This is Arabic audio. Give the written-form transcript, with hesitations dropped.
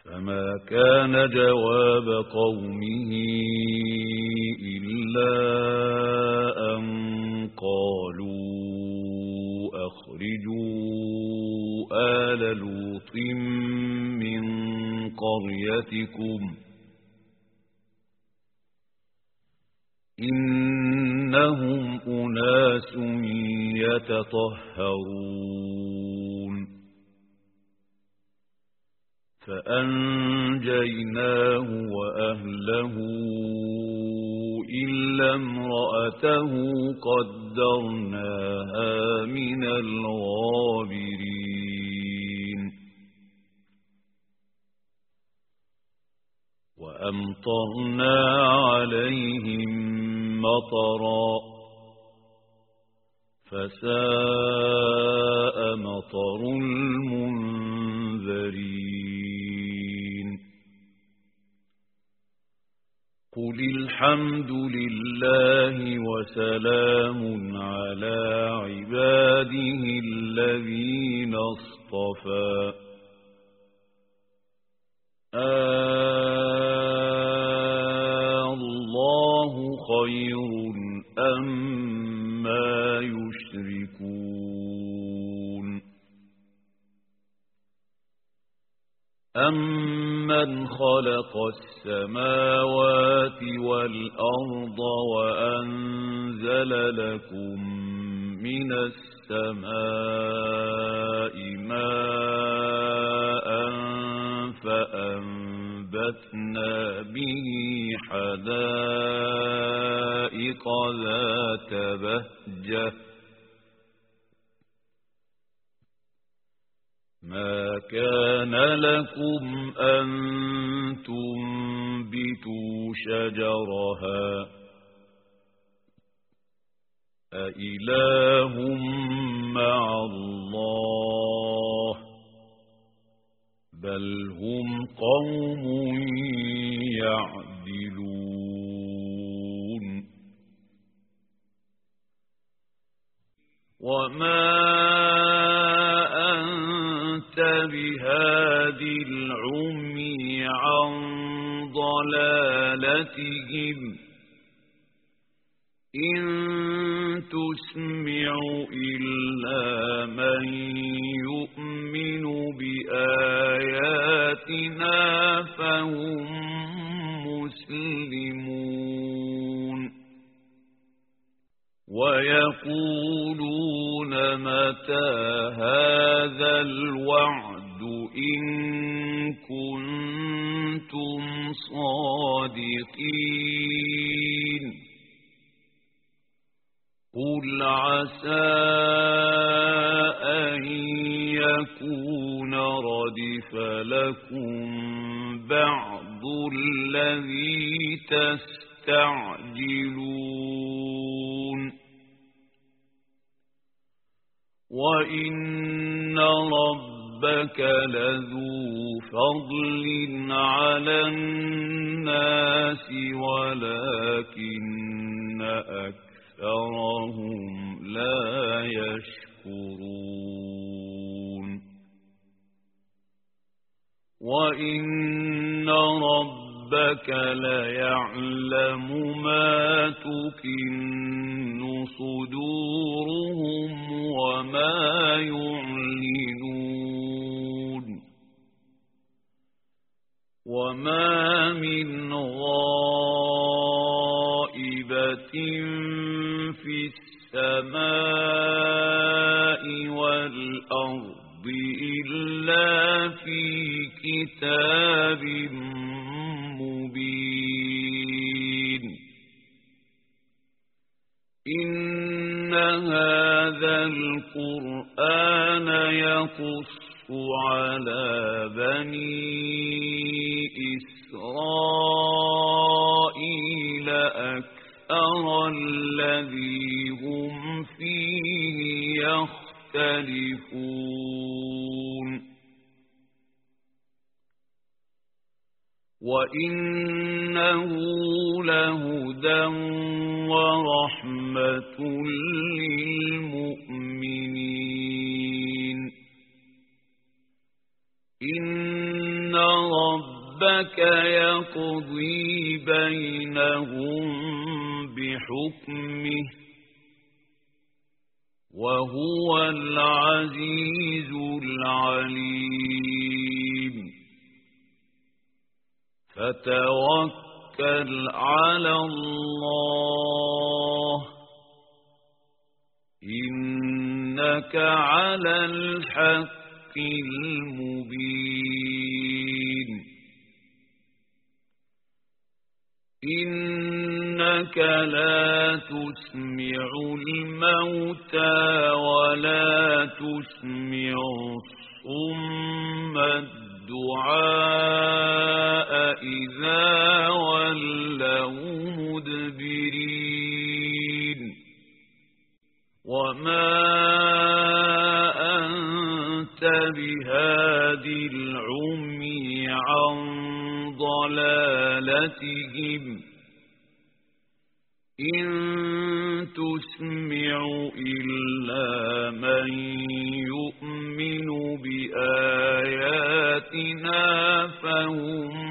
فما كان جواب قومه إلا أن قالوا أخرجوا آل لوط من قريتكم إنهم أناس يتطهرون فأنجيناه وأهله إلا امرأته قدرناها من الغابرين وأمطرنا عليهم مطرا فساء مطر المنذرين قل الحمد لله وسلام على عباده الذين اصطفى الله خير أما يشركون أمن خلق السماوات والأرض وأنزل لكم من السماء ماء فأنبتنا به حدائق ذات بهجة ما كان لكم أن تنبتوا شجرها أإله مع الله بل هم قوم يعدلون وما أنت بهاد العمي عن ضلالتهم إن تسمع إلا من يؤمن بآياتنا فهم مسلمون ويقولون متى هذا الوعد إن كنتم صادقين قل عسى أن يكون ردف لكم بعض الذي تستعجلون وإن ربك لذو فضل على الناس ولكن أكثرهم لا يشكرون وإن ربك ليعلم ما تكن صدورهم وما يعلنون وما من غائبة في السماء والأرض إلا في كتاب مبين إن هذا القرآن يقص على بني إسرائيل أكثر الذي هم فيه يختلفون وإنه لهدى ورحمة للمؤمنين إن ربك يقضي بينهم بحكمه وهو العزيز العليم فتوكل على الله إنك على الحق المبين إنك لا تسمع الموتى ولا تسمع الصم الدعاء إذا ولوا مدبرين وما أنت بهاد العمي عن ضلالتهم إن تسمع إلا من يؤمن بآياتنا فهم